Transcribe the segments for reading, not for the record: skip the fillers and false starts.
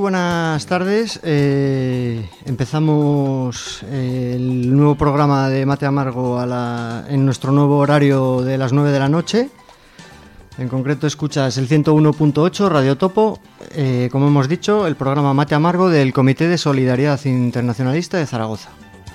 buenas tardes. Empezamos el nuevo programa de Mate Amargo en nuestro nuevo horario de las 9 de la noche. En concreto escuchas el 101.8 Radio Topo, como hemos dicho, el programa Mate Amargo del Comité de Solidaridad Internacionalista de Zaragoza.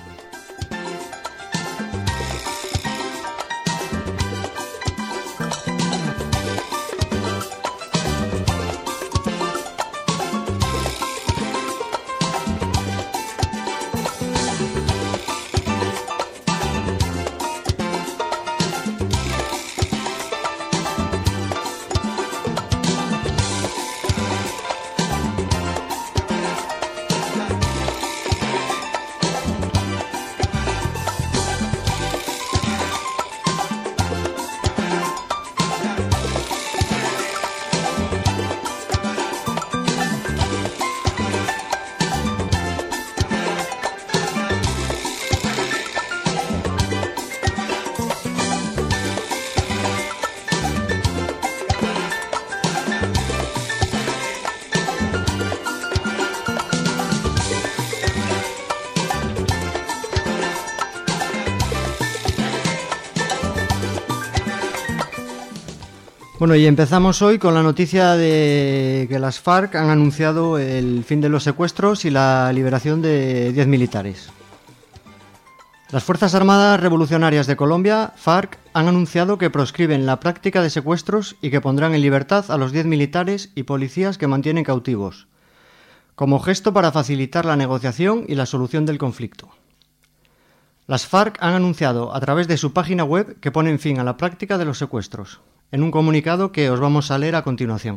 Bueno, y empezamos hoy con la noticia de que las FARC han anunciado el fin de los secuestros y la liberación de 10 militares. Las Fuerzas Armadas Revolucionarias de Colombia, FARC, han anunciado que proscriben la práctica de secuestros y que pondrán en libertad a los 10 militares y policías que mantienen cautivos, como gesto para facilitar la negociación y la solución del conflicto. Las FARC han anunciado a través de su página web que ponen fin a la práctica de los secuestros, en un comunicado que os vamos a leer a continuación.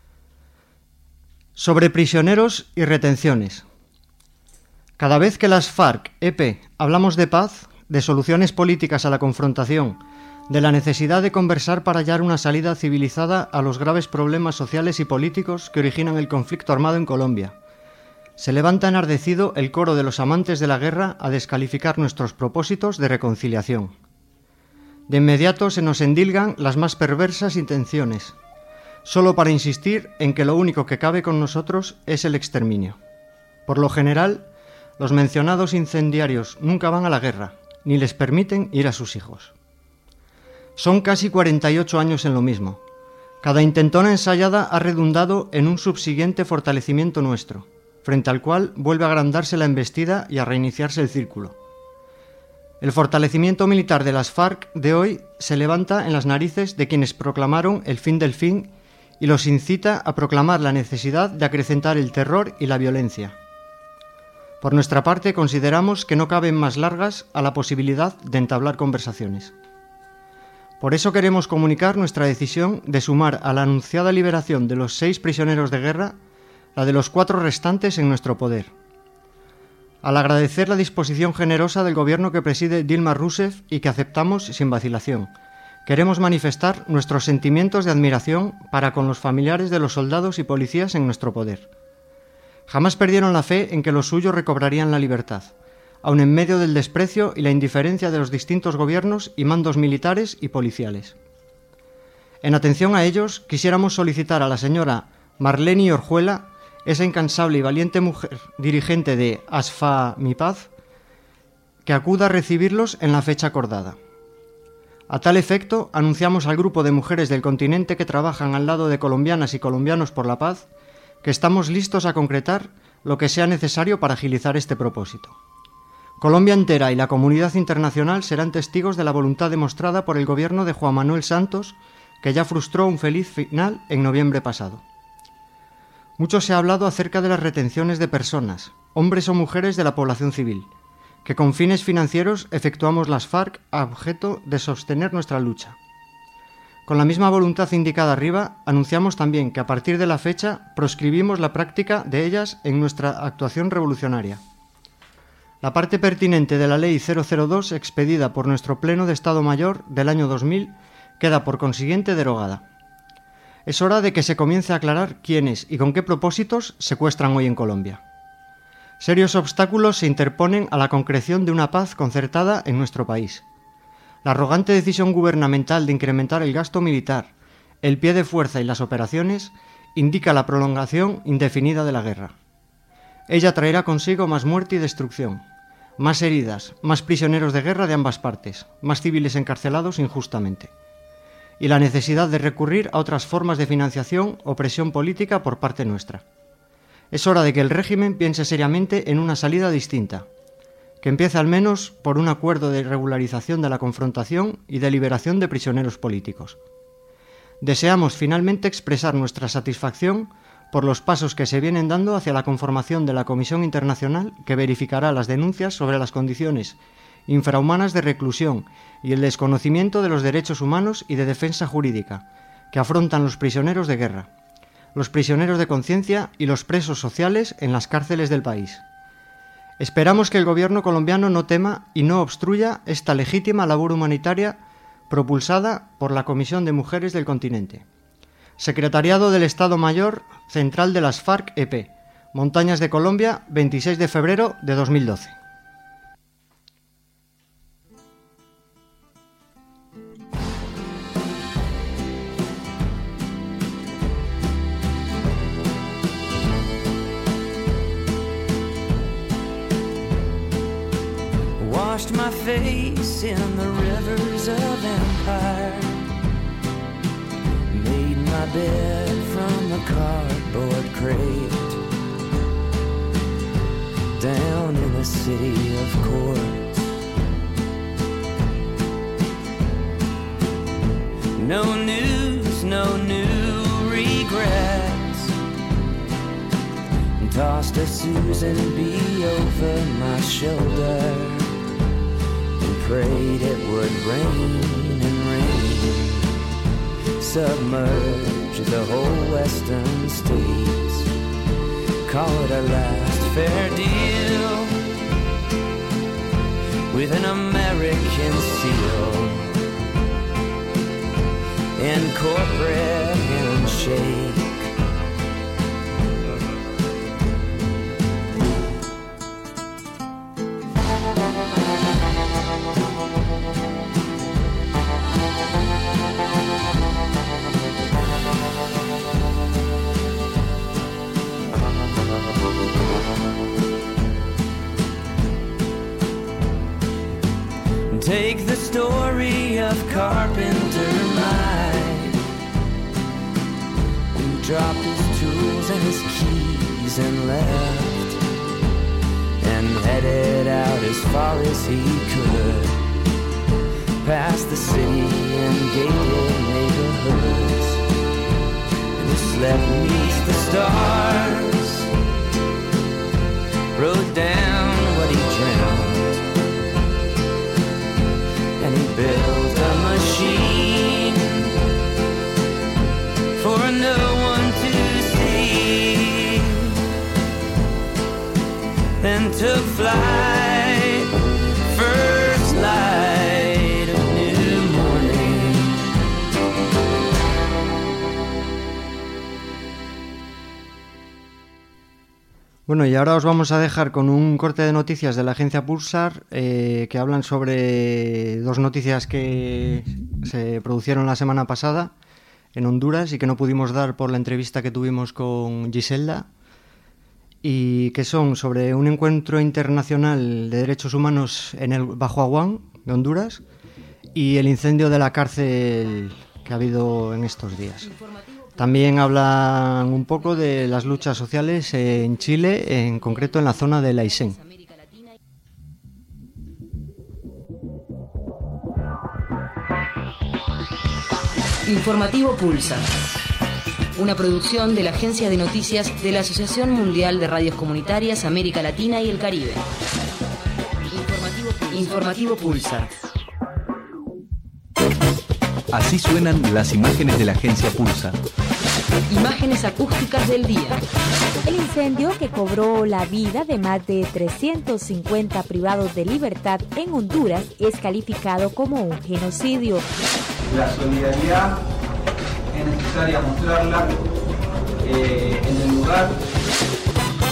Sobre prisioneros y retenciones. Cada vez que las FARC-EP hablamos de paz, de soluciones políticas a la confrontación, de la necesidad de conversar para hallar una salida civilizada a los graves problemas sociales y políticos que originan el conflicto armado en Colombia, se levanta enardecido el coro de los amantes de la guerra a descalificar nuestros propósitos de reconciliación. De inmediato se nos endilgan las más perversas intenciones, solo para insistir en que lo único que cabe con nosotros es el exterminio. Por lo general, los mencionados incendiarios nunca van a la guerra, ni les permiten ir a sus hijos. Son casi 48 años en lo mismo. Cada intentona ensayada ha redundado en un subsiguiente fortalecimiento nuestro, frente al cual vuelve a agrandarse la embestida y a reiniciarse el círculo. El fortalecimiento militar de las FARC de hoy se levanta en las narices de quienes proclamaron el fin del fin y los incita a proclamar la necesidad de acrecentar el terror y la violencia. Por nuestra parte, consideramos que no caben más largas a la posibilidad de entablar conversaciones. Por eso queremos comunicar nuestra decisión de sumar a la anunciada liberación de los 6 prisioneros de guerra la de los 4 restantes en nuestro poder. Al agradecer la disposición generosa del gobierno que preside Dilma Rousseff y que aceptamos sin vacilación, queremos manifestar nuestros sentimientos de admiración para con los familiares de los soldados y policías en nuestro poder. Jamás perdieron la fe en que los suyos recobrarían la libertad, aun en medio del desprecio y la indiferencia de los distintos gobiernos y mandos militares y policiales. En atención a ellos, quisiéramos solicitar a la señora Marleni Orjuela, esa incansable y valiente mujer dirigente de ASFA Mi Paz, que acuda a recibirlos en la fecha acordada. A tal efecto, anunciamos al grupo de mujeres del continente que trabajan al lado de colombianas y colombianos por la paz que estamos listos a concretar lo que sea necesario para agilizar este propósito. Colombia entera y la comunidad internacional serán testigos de la voluntad demostrada por el gobierno de Juan Manuel Santos, que ya frustró un feliz final en noviembre pasado. Mucho se ha hablado acerca de las retenciones de personas, hombres o mujeres de la población civil, que con fines financieros efectuamos las FARC a objeto de sostener nuestra lucha. Con la misma voluntad indicada arriba, anunciamos también que a partir de la fecha proscribimos la práctica de ellas en nuestra actuación revolucionaria. La parte pertinente de la Ley 002 expedida por nuestro Pleno de Estado Mayor del año 2000 queda por consiguiente derogada. Es hora de que se comience a aclarar quiénes y con qué propósitos secuestran hoy en Colombia. Serios obstáculos se interponen a la concreción de una paz concertada en nuestro país. La arrogante decisión gubernamental de incrementar el gasto militar, el pie de fuerza y las operaciones indica la prolongación indefinida de la guerra. Ella traerá consigo más muerte y destrucción, más heridas, más prisioneros de guerra de ambas partes, más civiles encarcelados injustamente, y la necesidad de recurrir a otras formas de financiación o presión política por parte nuestra. Es hora de que el régimen piense seriamente en una salida distinta, que empiece al menos por un acuerdo de regularización de la confrontación y de liberación de prisioneros políticos. Deseamos finalmente expresar nuestra satisfacción por los pasos que se vienen dando hacia la conformación de la Comisión Internacional que verificará las denuncias sobre las condiciones infrahumanas de reclusión y el desconocimiento de los derechos humanos y de defensa jurídica que afrontan los prisioneros de guerra, los prisioneros de conciencia y los presos sociales en las cárceles del país. Esperamos que el gobierno colombiano no tema y no obstruya esta legítima labor humanitaria propulsada por la Comisión de Mujeres del Continente. Secretariado del Estado Mayor Central de las FARC-EP, Montañas de Colombia, 26 de febrero de 2012. Washed my face in the rivers of empire, made my bed from a cardboard crate, down in a city of courts. No news, no new regrets. Tossed a Susan B over my shoulder, prayed it would rain and rain, submerge the whole western states, call it a last fair deal, with an American seal, and corporate handshake. Take the story of Carpenter Mike, who dropped his tools and his keys and left, and headed out as far as he could, past the city and gated neighborhoods, and slept beneath the stars, wrote down what he dreamt, and he built a machine for no one to see, then took flight, first light of new morning. Bueno, y ahora os vamos a dejar con un corte de noticias de la agencia Pulsar que hablan sobre dos noticias que se produjeron la semana pasada en Honduras y que no pudimos dar por la entrevista que tuvimos con Giselda, y que son sobre un encuentro internacional de derechos humanos en el Bajo Aguán de Honduras y el incendio de la cárcel que ha habido en estos días. También hablan un poco de las luchas sociales en Chile, en concreto en la zona de Aysén. Informativo Pulsar, una producción de la agencia de noticias de la Asociación Mundial de Radios Comunitarias América Latina y el Caribe. Informativo Pulsar. Así suenan las imágenes de la agencia Pulsar. Imágenes acústicas del día. El incendio que cobró la vida de más de 350 privados de libertad en Honduras es calificado como un genocidio. La solidaridad es necesaria mostrarla en el lugar.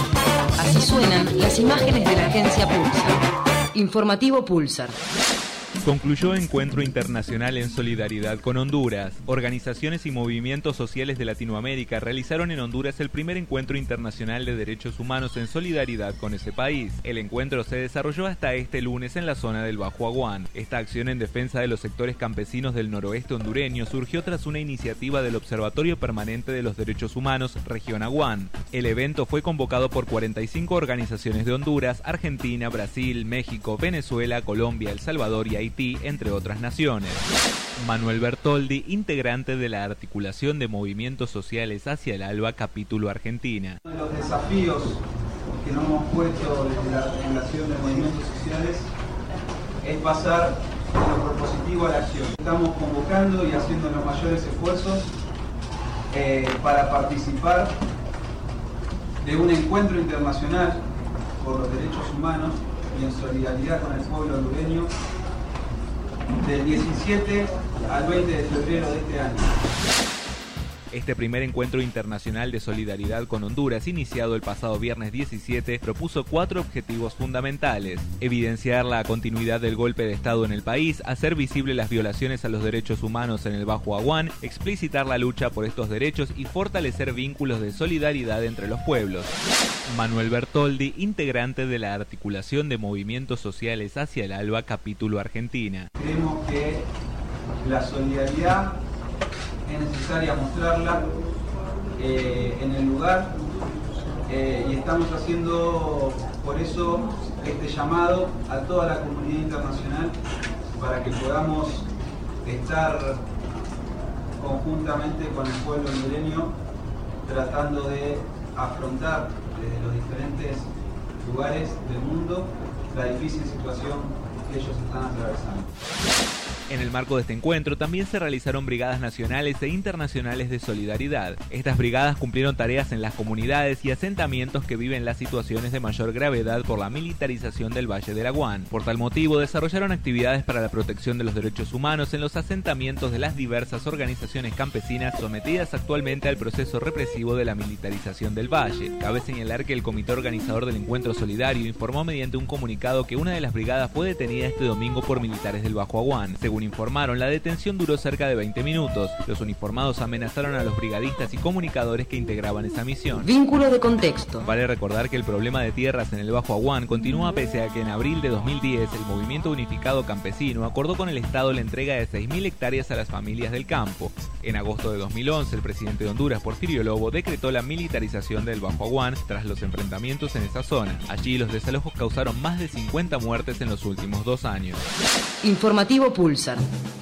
Así suenan las imágenes de la agencia Pulsar. Informativo Pulsar. Concluyó Encuentro Internacional en Solidaridad con Honduras. Organizaciones y movimientos sociales de Latinoamérica realizaron en Honduras el primer encuentro internacional de derechos humanos en solidaridad con ese país. El encuentro se desarrolló hasta este lunes en la zona del Bajo Aguán. Esta acción en defensa de los sectores campesinos del noroeste hondureño surgió tras una iniciativa del Observatorio Permanente de los Derechos Humanos, Región Aguán. El evento fue convocado por 45 organizaciones de Honduras, Argentina, Brasil, México, Venezuela, Colombia, El Salvador y Haití, entre otras naciones. Manuel Bertoldi, integrante de la Articulación de Movimientos Sociales Hacia el Alba, capítulo Argentina. Uno de los desafíos que nos hemos puesto desde la Articulación de Movimientos Sociales es pasar de lo propositivo a la acción. Estamos convocando y haciendo los mayores esfuerzos para participar de un encuentro internacional por los derechos humanos y en solidaridad con el pueblo hondureño del 17 al 20 de febrero de este año. Este primer encuentro internacional de solidaridad con Honduras, iniciado el pasado viernes 17, propuso 4 objetivos fundamentales: evidenciar la continuidad del golpe de Estado en el país, hacer visible las violaciones a los derechos humanos en el Bajo Aguán, explicitar la lucha por estos derechos y fortalecer vínculos de solidaridad entre los pueblos. Manuel Bertoldi, integrante de la Articulación de Movimientos Sociales Hacia el Alba, capítulo Argentina. Creemos que la solidaridad es necesaria mostrarla en el lugar y estamos haciendo por eso este llamado a toda la comunidad internacional para que podamos estar conjuntamente con el pueblo hondureño tratando de afrontar desde los diferentes lugares del mundo la difícil situación que ellos están atravesando. En el marco de este encuentro también se realizaron brigadas nacionales e internacionales de solidaridad. Estas brigadas cumplieron tareas en las comunidades y asentamientos que viven las situaciones de mayor gravedad por la militarización del Valle del Aguán. Por tal motivo, desarrollaron actividades para la protección de los derechos humanos en los asentamientos de las diversas organizaciones campesinas sometidas actualmente al proceso represivo de la militarización del Valle. Cabe señalar que el comité organizador del encuentro solidario informó mediante un comunicado que una de las brigadas fue detenida este domingo por militares del Bajo Aguán. Según informaron, la detención duró cerca de 20 minutos. Los uniformados amenazaron a los brigadistas y comunicadores que integraban esa misión. Vínculo de contexto. Vale recordar que el problema de tierras en el Bajo Aguán continúa pese a que en abril de 2010 el Movimiento Unificado Campesino acordó con el Estado la entrega de 6.000 hectáreas a las familias del campo. En agosto de 2011, el presidente de Honduras, Porfirio Lobo, decretó la militarización del Bajo Aguán tras los enfrentamientos en esa zona. Allí los desalojos causaron más de 50 muertes en los últimos 2 años. Informativo Pulsar.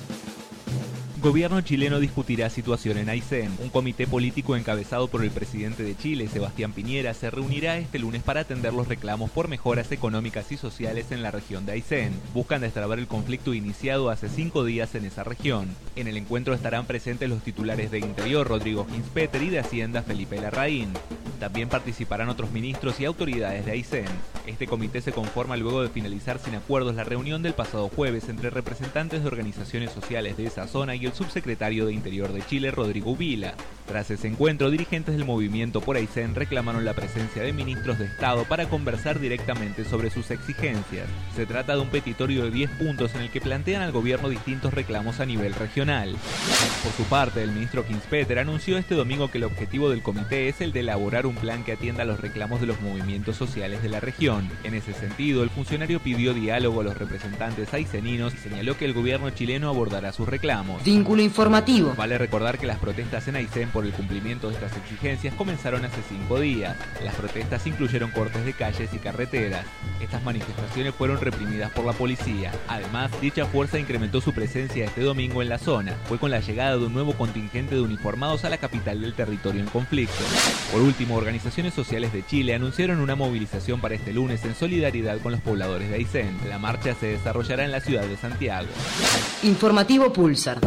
Gobierno chileno discutirá situación en Aysén. Un comité político encabezado por el presidente de Chile, Sebastián Piñera, se reunirá este lunes para atender los reclamos por mejoras económicas y sociales en la región de Aysén. Buscan destrabar el conflicto iniciado hace 5 días en esa región. En el encuentro estarán presentes los titulares de Interior, Rodrigo Ginspeter, y de Hacienda, Felipe Larraín. También participarán otros ministros y autoridades de Aysén. Este comité se conforma luego de finalizar sin acuerdos la reunión del pasado jueves entre representantes de organizaciones sociales de esa zona y el subsecretario de Interior de Chile, Rodrigo Ubila. Tras ese encuentro, dirigentes del movimiento por Aysén reclamaron la presencia de ministros de Estado para conversar directamente sobre sus exigencias. Se trata de un petitorio de 10 puntos en el que plantean al gobierno distintos reclamos a nivel regional. Por su parte, el ministro Ginspeter anunció este domingo que el objetivo del comité es el de elaborar un plan que atienda a los reclamos de los movimientos sociales de la región. En ese sentido, el funcionario pidió diálogo a los representantes ayseninos y señaló que el gobierno chileno abordará sus reclamos. Vínculo informativo. Vale recordar que las protestas en Aysén por el cumplimiento de estas exigencias comenzaron hace 5 días. Las protestas incluyeron cortes de calles y carreteras. Estas manifestaciones fueron reprimidas por la policía. Además, dicha fuerza incrementó su presencia este domingo en la zona. Fue con la llegada de un nuevo contingente de uniformados a la capital del territorio en conflicto. Por último, organizaciones sociales de Chile anunciaron una movilización para este lunes en solidaridad con los pobladores de Aysén. La marcha se desarrollará en la ciudad de Santiago. Informativo Pulsar.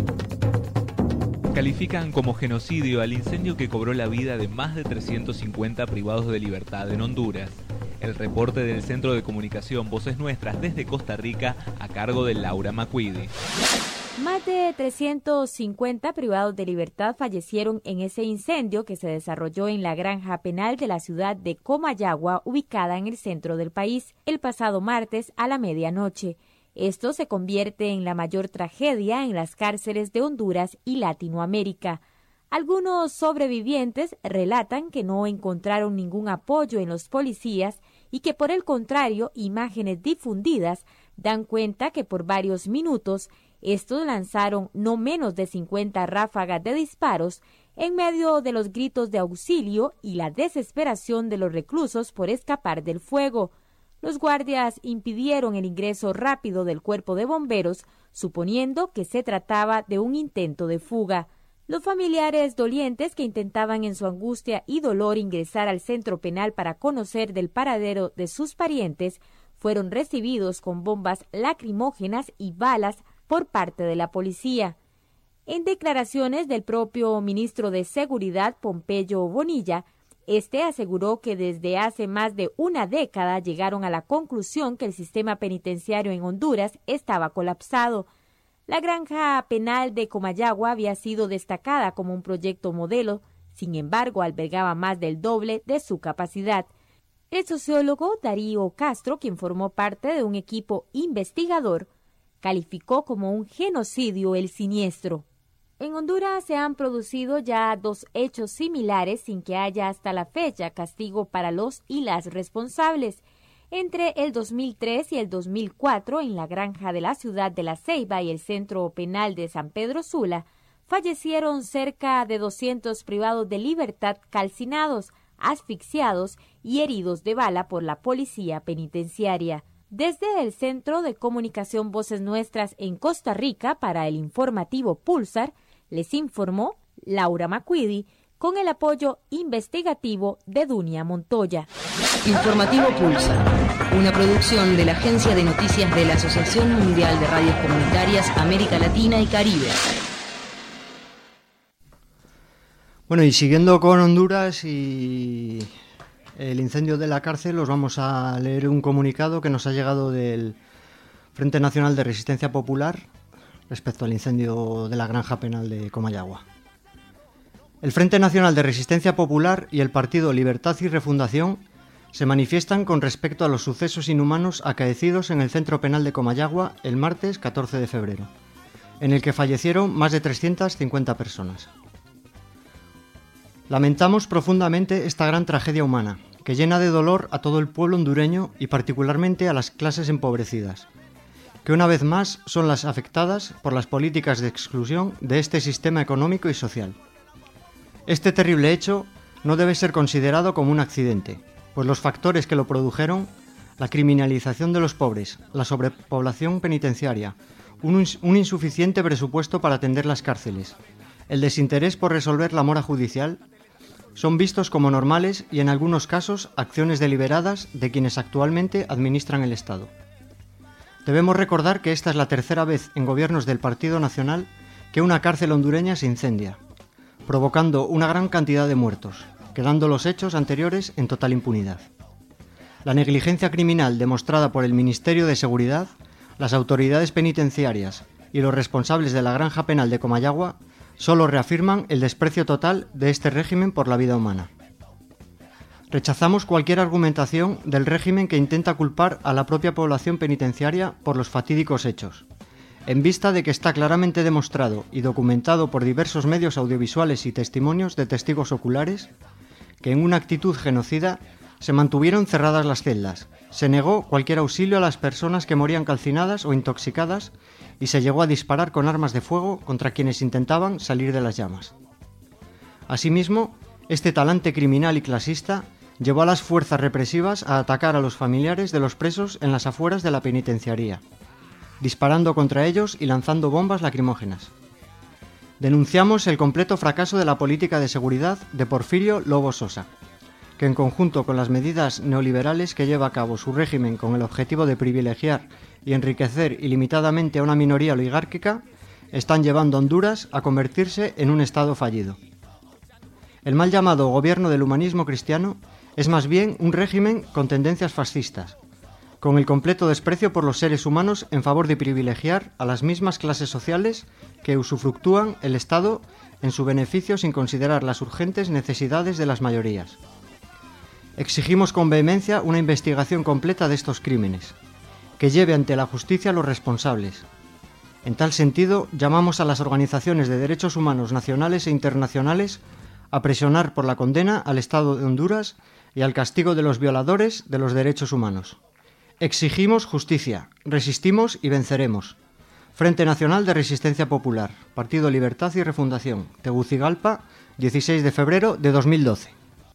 Califican como genocidio al incendio que cobró la vida de más de 350 privados de libertad en Honduras. El reporte del Centro de Comunicación Voces Nuestras desde Costa Rica a cargo de Laura Macuidi. Más de 350 privados de libertad fallecieron en ese incendio que se desarrolló en la granja penal de la ciudad de Comayagua, ubicada en el centro del país, el pasado martes a la medianoche. Esto se convierte en la mayor tragedia en las cárceles de Honduras y Latinoamérica. Algunos sobrevivientes relatan que no encontraron ningún apoyo en los policías y que, por el contrario, imágenes difundidas dan cuenta que por varios minutos estos lanzaron no menos de 50 ráfagas de disparos en medio de los gritos de auxilio y la desesperación de los reclusos por escapar del fuego. Los guardias impidieron el ingreso rápido del cuerpo de bomberos, suponiendo que se trataba de un intento de fuga. Los familiares dolientes que intentaban en su angustia y dolor ingresar al centro penal para conocer del paradero de sus parientes fueron recibidos con bombas lacrimógenas y balas por parte de la policía. En declaraciones del propio ministro de Seguridad, Pompeyo Bonilla, este aseguró que desde hace más de una década llegaron a la conclusión que el sistema penitenciario en Honduras estaba colapsado. La granja penal de Comayagua había sido destacada como un proyecto modelo, sin embargo albergaba más del doble de su capacidad. El sociólogo Darío Castro, quien formó parte de un equipo investigador, calificó como un genocidio el siniestro. En Honduras se han producido ya 2 hechos similares sin que haya hasta la fecha castigo para los y las responsables. Entre el 2003 y el 2004, en la granja de la ciudad de La Ceiba y el centro penal de San Pedro Sula, fallecieron cerca de 200 privados de libertad calcinados, asfixiados y heridos de bala por la policía penitenciaria. Desde el Centro de Comunicación Voces Nuestras en Costa Rica, para el informativo Pulsar, les informó Laura Macquidi, con el apoyo investigativo de Dunia Montoya. Informativo Pulsar, una producción de la Agencia de Noticias de la Asociación Mundial de Radios Comunitarias América Latina y Caribe. Bueno, y siguiendo con Honduras y el incendio de la cárcel, os vamos a leer un comunicado que nos ha llegado del Frente Nacional de Resistencia Popular respecto al incendio de la granja penal de Comayagua. El Frente Nacional de Resistencia Popular y el Partido Libertad y Refundación se manifiestan con respecto a los sucesos inhumanos acaecidos en el centro penal de Comayagua el martes 14 de febrero, en el que fallecieron más de 350 personas. Lamentamos profundamente esta gran tragedia humana, que llena de dolor a todo el pueblo hondureño y particularmente a las clases empobrecidas, que una vez más son las afectadas por las políticas de exclusión de este sistema económico y social. Este terrible hecho no debe ser considerado como un accidente, pues los factores que lo produjeron, la criminalización de los pobres, la sobrepoblación penitenciaria, un insuficiente presupuesto para atender las cárceles, el desinterés por resolver la mora judicial, son vistos como normales y en algunos casos acciones deliberadas de quienes actualmente administran el Estado. Debemos recordar que esta es la tercera vez en gobiernos del Partido Nacional que una cárcel hondureña se incendia, provocando una gran cantidad de muertos, quedando los hechos anteriores en total impunidad. La negligencia criminal demostrada por el Ministerio de Seguridad, las autoridades penitenciarias y los responsables de la granja penal de Comayagua solo reafirman el desprecio total de este régimen por la vida humana. Rechazamos cualquier argumentación del régimen que intenta culpar a la propia población penitenciaria por los fatídicos hechos, en vista de que está claramente demostrado y documentado por diversos medios audiovisuales y testimonios de testigos oculares que en una actitud genocida se mantuvieron cerradas las celdas, se negó cualquier auxilio a las personas que morían calcinadas o intoxicadas y se llegó a disparar con armas de fuego contra quienes intentaban salir de las llamas. Asimismo, este talante criminal y clasista llevó a las fuerzas represivas a atacar a los familiares de los presos en las afueras de la penitenciaría, disparando contra ellos y lanzando bombas lacrimógenas. Denunciamos el completo fracaso de la política de seguridad de Porfirio Lobo Sosa, que en conjunto con las medidas neoliberales que lleva a cabo su régimen con el objetivo de privilegiar y enriquecer ilimitadamente a una minoría oligárquica, están llevando a Honduras a convertirse en un Estado fallido. El mal llamado gobierno del humanismo cristiano es más bien un régimen con tendencias fascistas, con el completo desprecio por los seres humanos en favor de privilegiar a las mismas clases sociales que usufructúan el Estado en su beneficio sin considerar las urgentes necesidades de las mayorías. Exigimos con vehemencia una investigación completa de estos crímenes, que lleve ante la justicia a los responsables. En tal sentido, llamamos a las organizaciones de derechos humanos nacionales e internacionales a presionar por la condena al Estado de Honduras y al castigo de los violadores de los derechos humanos. Exigimos justicia, resistimos y venceremos. Frente Nacional de Resistencia Popular, Partido Libertad y Refundación, Tegucigalpa, 16 de febrero de 2012.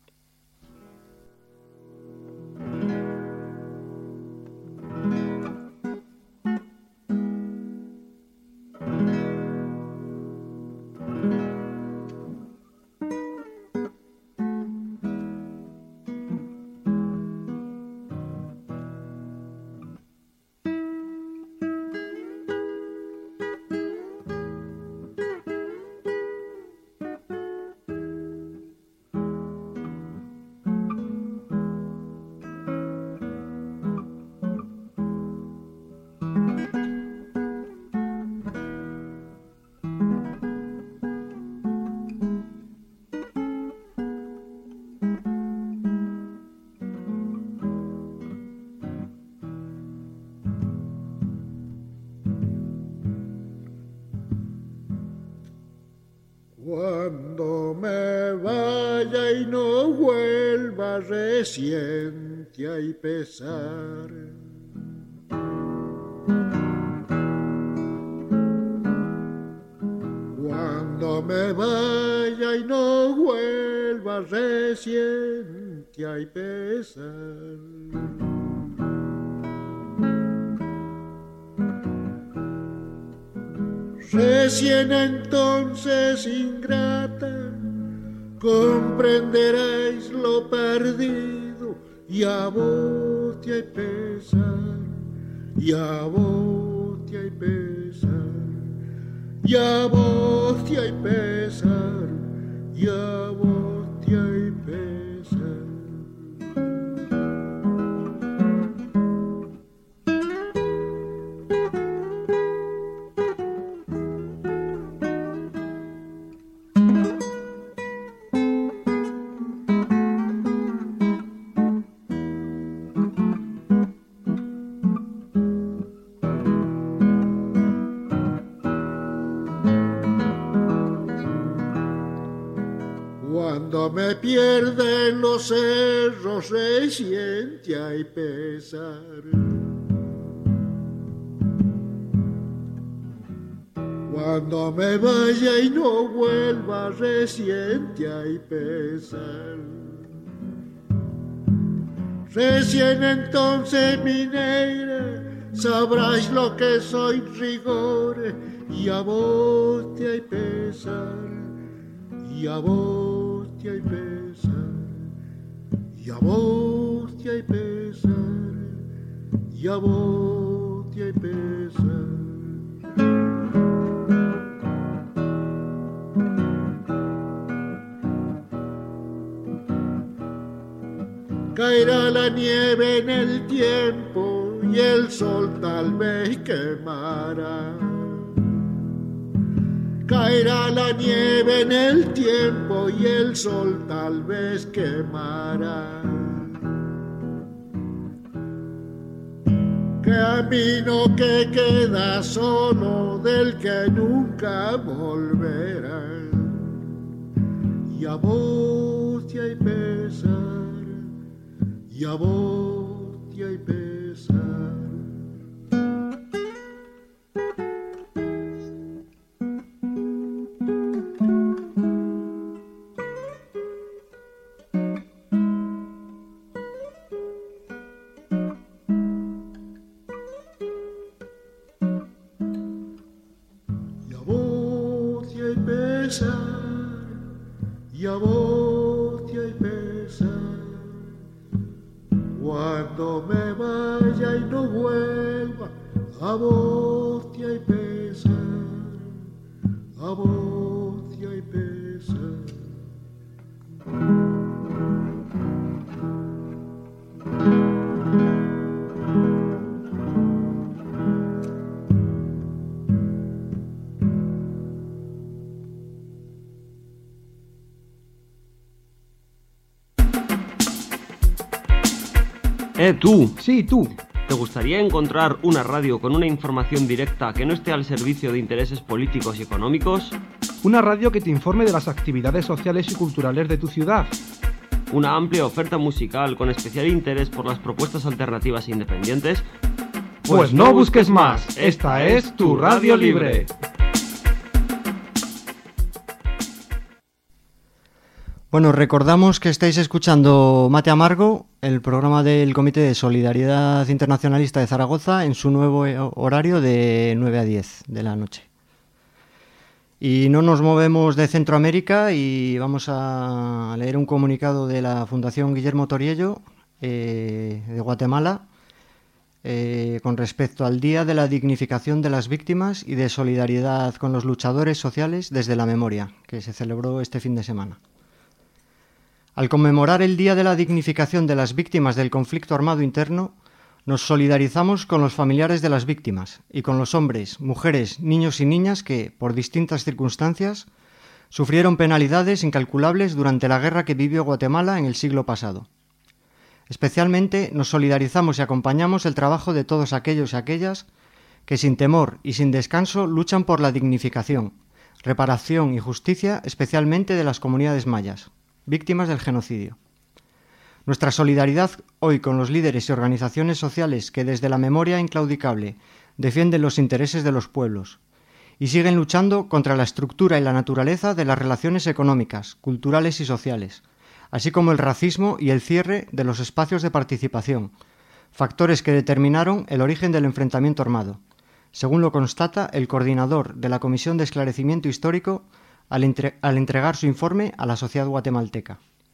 Cuando me vaya y no vuelva, resiente hay pesar. Cuando me vaya y no vuelva, resiente hay pesar. Recién entonces, ingrata, comprenderéis lo perdido, y a vos te hay pesar, y a vos te hay pesar, y a vos te hay pesar, y a vos te hay pesar. Cuando me pierden los cerros, resiente hay pesar. Cuando me vaya y no vuelva, resiente hay pesar. Recién entonces, mi negra, sabrás lo que soy rigores, y a vos te hay pesar, y a vos te hay pesar, y a vos te hay pesar, y a vos te hay pesar. Caerá la nieve en el tiempo y el sol tal vez quemará. Caerá la nieve en el tiempo y el sol tal vez quemará. Camino que queda solo, del que nunca volverá. Y a vos te hay pesar, y a vos te hay pesar. Y a vos te hay pesar. Cuando me vaya y no vuelva, a vos te hay pesar, a vos te hay pesar. Tú. Sí, tú. ¿Te gustaría encontrar una radio con una información directa que no esté al servicio de intereses políticos y económicos? Una radio que te informe de las actividades sociales y culturales de tu ciudad. Una amplia oferta musical con especial interés por las propuestas alternativas e independientes. Pues no busques más, esta es tu Radio Libre. Bueno, recordamos que estáis escuchando Mate Amargo, el programa del Comité de Solidaridad Internacionalista de Zaragoza, en su nuevo horario de 9 a 10 de la noche. Y no nos movemos de Centroamérica y vamos a leer un comunicado de la Fundación Guillermo Toriello de Guatemala con respecto al Día de la Dignificación de las Víctimas y de Solidaridad con los Luchadores Sociales desde la Memoria, que se celebró este fin de semana. Al conmemorar el Día de la Dignificación de las Víctimas del Conflicto Armado Interno, nos solidarizamos con los familiares de las víctimas y con los hombres, mujeres, niños y niñas que, por distintas circunstancias, sufrieron penalidades incalculables durante la guerra que vivió Guatemala en el siglo pasado. Especialmente nos solidarizamos y acompañamos el trabajo de todos aquellos y aquellas que sin temor y sin descanso luchan por la dignificación, reparación y justicia, especialmente de las comunidades mayas, víctimas del genocidio. Nuestra solidaridad hoy con los líderes y organizaciones sociales que desde la memoria inclaudicable defienden los intereses de los pueblos y siguen luchando contra la estructura y la naturaleza de las relaciones económicas, culturales y sociales, así como el racismo y el cierre de los espacios de participación, factores que determinaron el origen del enfrentamiento armado, según lo constata el coordinador de la Comisión de Esclarecimiento Histórico al entregar su informe a la sociedad guatemalteca.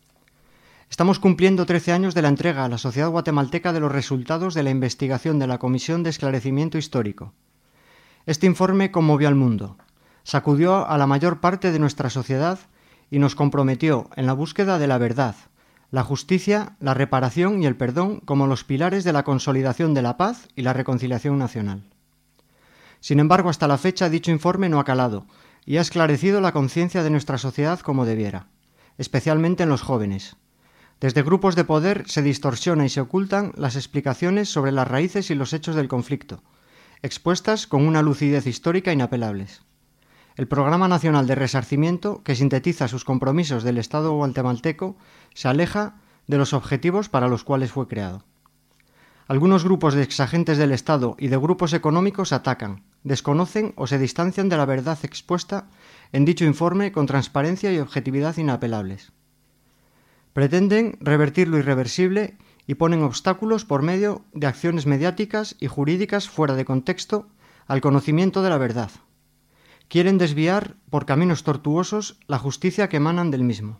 Estamos cumpliendo 13 años de la entrega a la sociedad guatemalteca de los resultados de la investigación de la Comisión de Esclarecimiento Histórico. Este informe conmovió al mundo, sacudió a la mayor parte de nuestra sociedad y nos comprometió en la búsqueda de la verdad, la justicia, la reparación y el perdón como los pilares de la consolidación de la paz y la reconciliación nacional. Sin embargo, hasta la fecha dicho informe no ha calado y ha esclarecido la conciencia de nuestra sociedad como debiera, especialmente en los jóvenes. Desde grupos de poder se distorsiona y se ocultan las explicaciones sobre las raíces y los hechos del conflicto, expuestas con una lucidez histórica inapelables. El Programa Nacional de Resarcimiento, que sintetiza sus compromisos del Estado guatemalteco, se aleja de los objetivos para los cuales fue creado. Algunos grupos de exagentes del Estado y de grupos económicos atacan, desconocen o se distancian de la verdad expuesta en dicho informe con transparencia y objetividad inapelables. Pretenden revertir lo irreversible y ponen obstáculos por medio de acciones mediáticas y jurídicas fuera de contexto al conocimiento de la verdad. Quieren desviar por caminos tortuosos la justicia que emanan del mismo.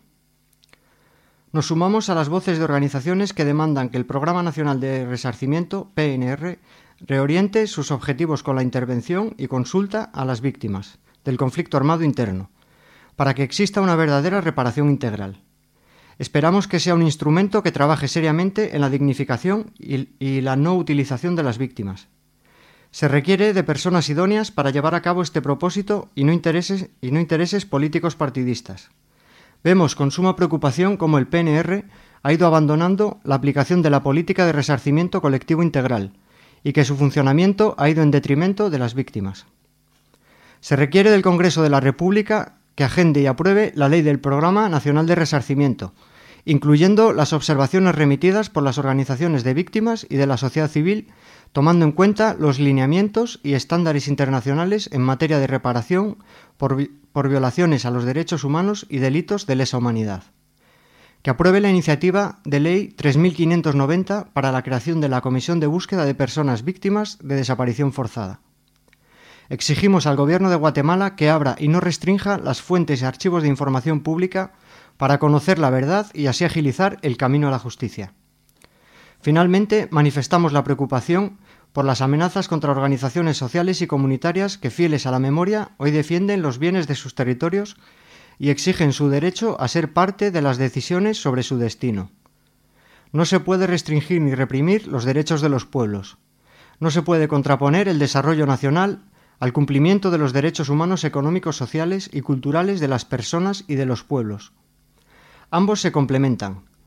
Nos sumamos a las voces de organizaciones que demandan que el Programa Nacional de Resarcimiento, PNR, reoriente sus objetivos con la intervención y consulta a las víctimas del conflicto armado interno, para que exista una verdadera reparación integral. Esperamos que sea un instrumento que trabaje seriamente en la dignificación y la no utilización de las víctimas. Se requiere de personas idóneas para llevar a cabo este propósito y no intereses políticos partidistas. Vemos con suma preocupación cómo el PNR ha ido abandonando la aplicación de la política de resarcimiento colectivo integral y que su funcionamiento ha ido en detrimento de las víctimas. Se requiere del Congreso de la República que agende y apruebe la ley del Programa Nacional de Resarcimiento, incluyendo las observaciones remitidas por las organizaciones de víctimas y de la sociedad civil, tomando en cuenta los lineamientos y estándares internacionales en materia de reparación por violaciones a los derechos humanos y delitos de lesa humanidad. Que apruebe la iniciativa de ley 3590 para la creación de la Comisión de Búsqueda de Personas Víctimas de Desaparición Forzada. Exigimos al Gobierno de Guatemala que abra y no restrinja las fuentes y archivos de información pública para conocer la verdad y así agilizar el camino a la justicia. Finalmente, manifestamos la preocupación por las amenazas contra organizaciones sociales y comunitarias que, fieles a la memoria, hoy defienden los bienes de sus territorios y exigen su derecho a ser parte de las decisiones sobre su destino. No se puede restringir ni reprimir los derechos de los pueblos. No se puede contraponer el desarrollo nacional al cumplimiento de los derechos humanos, económicos, sociales y culturales de las personas y de los pueblos. Ambos se complementan.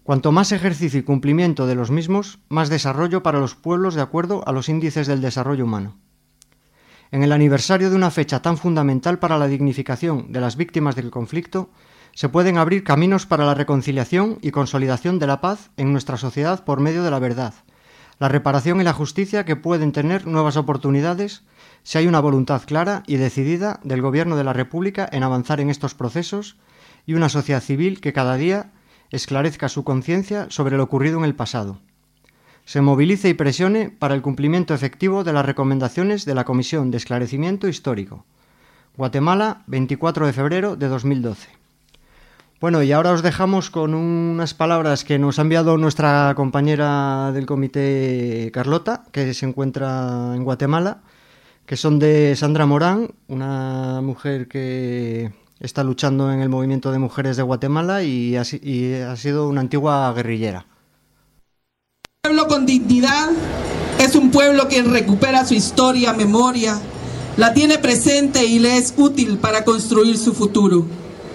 Cuanto más ejercicio y cumplimiento de los mismos, más desarrollo para los pueblos de acuerdo a los índices del desarrollo humano. En el aniversario de una fecha tan fundamental para la dignificación de las víctimas del conflicto, se pueden abrir caminos para la reconciliación y consolidación de la paz en nuestra sociedad por medio de la verdad, la reparación y la justicia, que pueden tener nuevas oportunidades si hay una voluntad clara y decidida del Gobierno de la República en avanzar en estos procesos, y una sociedad civil que cada día esclarezca su conciencia sobre lo ocurrido en el pasado. Se movilice y presione para el cumplimiento efectivo de las recomendaciones de la Comisión de Esclarecimiento Histórico. Guatemala, 24 de febrero de 2012. Bueno, y ahora os dejamos con unas palabras que nos ha enviado nuestra compañera del comité, Carlota, que se encuentra en Guatemala, que son de Sandra Morán, una mujer que está luchando en el movimiento de mujeres de Guatemala y ha sido una antigua guerrillera. Un pueblo con dignidad es un pueblo que recupera su historia, memoria, la tiene presente y le es útil para construir su futuro.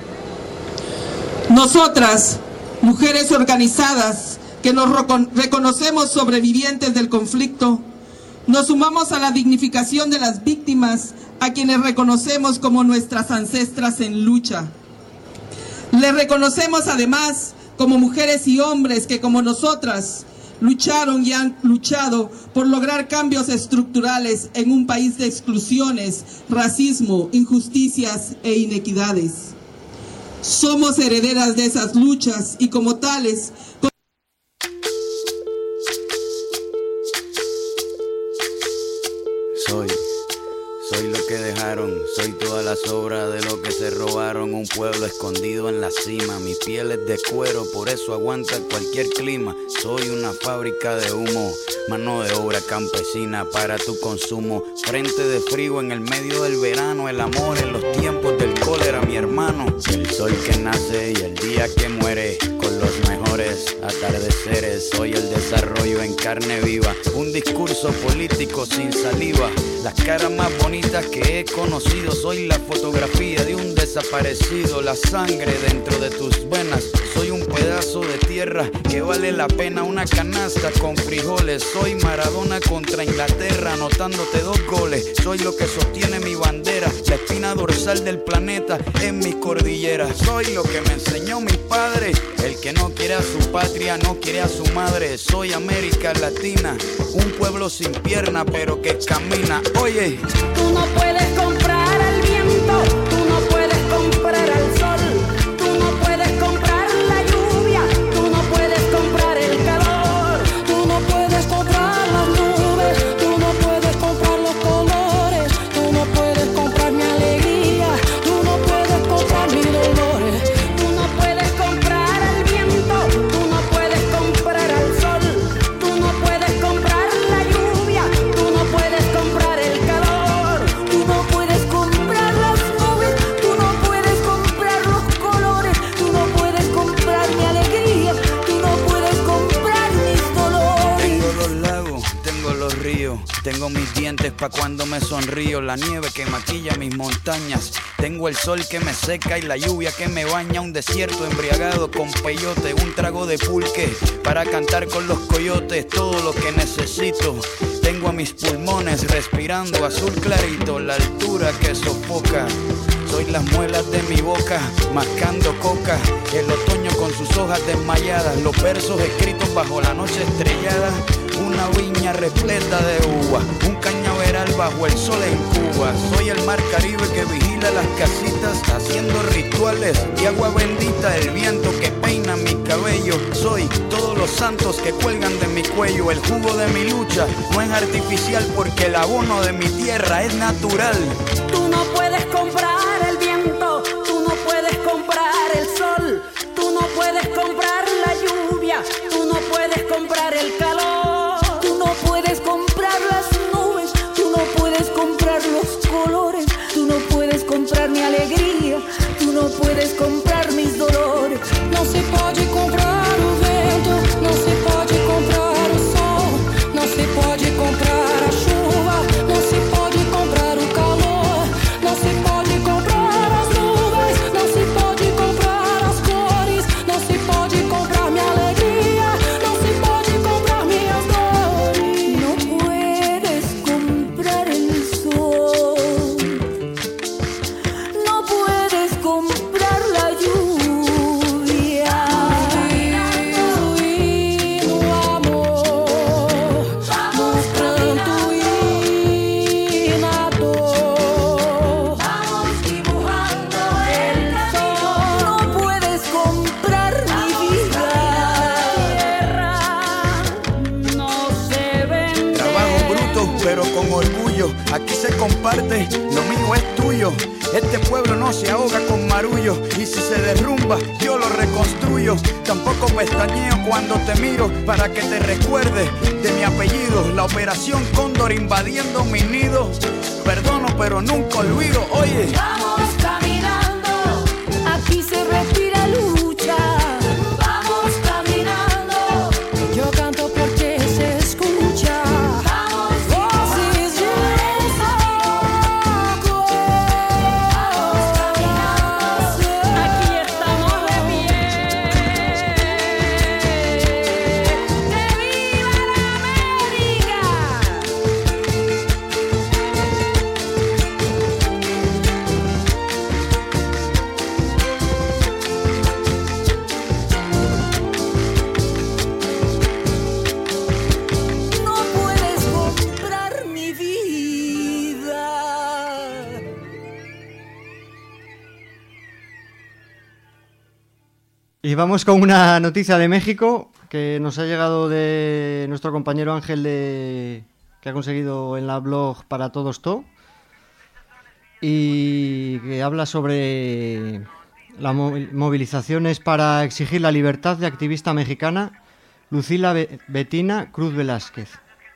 Nosotras, mujeres organizadas que nos reconocemos sobrevivientes del conflicto, nos sumamos a la dignificación de las víctimas, a quienes reconocemos como nuestras ancestras en lucha. Les reconocemos además como mujeres y hombres que, como nosotras, lucharon y han luchado por lograr cambios estructurales en un país de exclusiones, racismo, injusticias e inequidades. Somos herederas de esas luchas y como tales... Soy lo que dejaron, soy toda la sobra de lo que se robaron. Un pueblo escondido en la cima, mi piel es de cuero, por eso aguanta cualquier clima. Soy una fábrica de humo, mano de obra campesina para tu consumo. Frente de frío en el medio del verano, el amor en los tiempos del cólera, mi hermano. El sol que nace y el día que muere, con los mejores atardeceres. Soy el desarrollo en carne viva, un discurso político sin saliva. Las caras más bonitas que he conocido, soy la fotografía de un desaparecido, la sangre dentro de tus venas. Soy un pedazo de tierra que vale la pena una canasta con frijoles. Soy Maradona contra Inglaterra, anotándote 2 goles. Soy lo que sostiene mi bandera, la espina dorsal del planeta en mis cordilleras. Soy lo que me enseñó mi padre, el que no quiere a su patria, no quiere a su madre. Soy América Latina, un pueblo sin pierna pero que camina. Oye, tú no puedes comprar al viento, tú no puedes comprar al sol, tú no puedes comprar la lluvia, tú no puedes comprar el calor, tú no puedes comprar las nubes, tú no puedes comprar los colores, tú no puedes comprar mi alegría, tú no puedes comprar mis dolores, tú no puedes comprar al viento, tú no puedes comprar al sol, tú no puedes comprar la lluvia, tú no puedes comprar el calor, tú no puedes comprar las nubes, tú no puedes comprar los colores, tú no puedes comprar mi alegría, tú no puedes comprar mis dolores. tengo los lagos, tengo los ríos, tengo mis dientes pa' cuando me sonrío, la nieve que maquilla mis montañas, tengo el sol que me seca y la lluvia que me baña, un desierto embriagado con peyote, un trago de pulque para cantar con los coyotes, todo lo que necesito. Tengo a mis pulmones respirando azul clarito, la altura que sofoca. Soy las muelas de mi boca, mascando coca, el otoño con sus hojas desmayadas, los versos escritos bajo la noche estrellada, una viña repleta de uvas, un cañaveral bajo el sol en Cuba. Soy el mar Caribe que vigila las casitas, haciendo rituales y agua bendita, el viento que peina mi cabello. Soy todos los santos que cuelgan de mi cuello, el jugo de mi lucha no es artificial porque el abono de mi tierra es natural. Tú no puedes comprar el viento, tú no puedes comprar el sol, tú no puedes comprar la lluvia, tú no puedes comprar el calor, tú no puedes comprar las nubes, tú no puedes comprar los colores, tú no puedes comprar mi alegría, tú no puedes comprar mis dolores. Não se pode comprar o vento, não se pode comprar o sol, não se pode comprar a chuva, não se pode comprar o calor, não se pode comprar con orgullo. Aquí se comparte, lo mío es tuyo. Este pueblo no se ahoga con marullo, y si se derrumba yo lo reconstruyo. Tampoco pestañeo cuando te miro para que te recuerdes de mi apellido. La operación Cóndor invadiendo mi nido. Perdono pero nunca olvido. Oye, vamos caminando, aquí se respira lucha. Vamos caminando, yo canto porque se escucha. Y vamos con una noticia de México que nos ha llegado de nuestro compañero Ángel, que ha conseguido en la blog Para Todos To, y que habla sobre las movilizaciones para exigir la libertad de activista mexicana Lucila Betina Cruz Velázquez.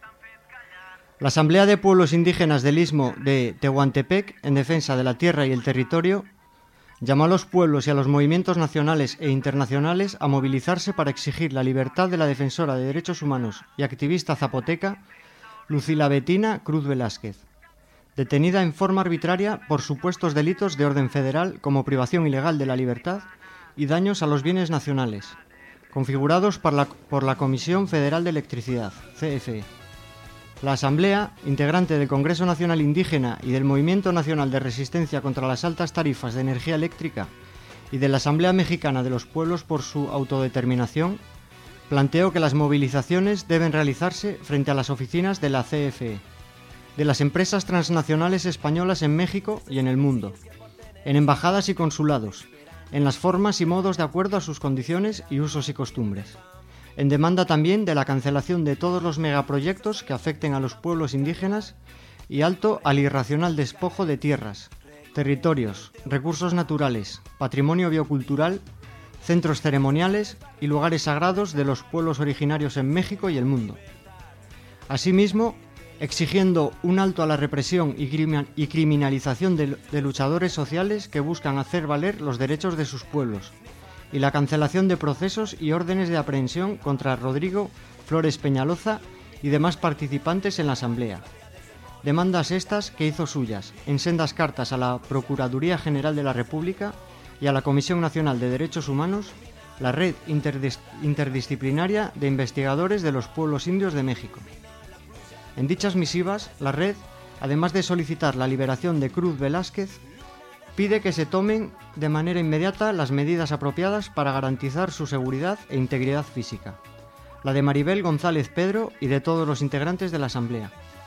La Asamblea de Pueblos Indígenas del Istmo de Tehuantepec, en defensa de la tierra y el territorio, llamó a los pueblos y a los movimientos nacionales e internacionales a movilizarse para exigir la libertad de la defensora de derechos humanos y activista zapoteca Lucila Betina Cruz Velázquez, detenida en forma arbitraria por supuestos delitos de orden federal como privación ilegal de la libertad y daños a los bienes nacionales, configurados por la Comisión Federal de Electricidad, CFE. La Asamblea, integrante del Congreso Nacional Indígena y del Movimiento Nacional de Resistencia contra las Altas Tarifas de Energía Eléctrica y de la Asamblea Mexicana de los Pueblos por su Autodeterminación, planteó que las movilizaciones deben realizarse frente a las oficinas de la CFE, de las empresas transnacionales españolas en México y en el mundo, en embajadas y consulados, en las formas y modos de acuerdo a sus condiciones y usos y costumbres. En demanda también de la cancelación de todos los megaproyectos que afecten a los pueblos indígenas y alto al irracional despojo de tierras, territorios, recursos naturales, patrimonio biocultural, centros ceremoniales y lugares sagrados de los pueblos originarios en México y el mundo. Asimismo, exigiendo un alto a la represión y criminalización de luchadores sociales que buscan hacer valer los derechos de sus pueblos, y la cancelación de procesos y órdenes de aprehensión contra Rodrigo Flores Peñaloza y demás participantes en la Asamblea. Demandas estas que hizo suyas en sendas cartas a la Procuraduría General de la República y a la Comisión Nacional de Derechos Humanos, la Red Interdisciplinaria de Investigadores de los Pueblos Indios de México. En dichas misivas, la red, además de solicitar la liberación de Cruz Velázquez, pide que se tomen de manera inmediata las medidas apropiadas para garantizar su seguridad e integridad física, la de Maribel González Pedro y de todos los integrantes de la Asamblea.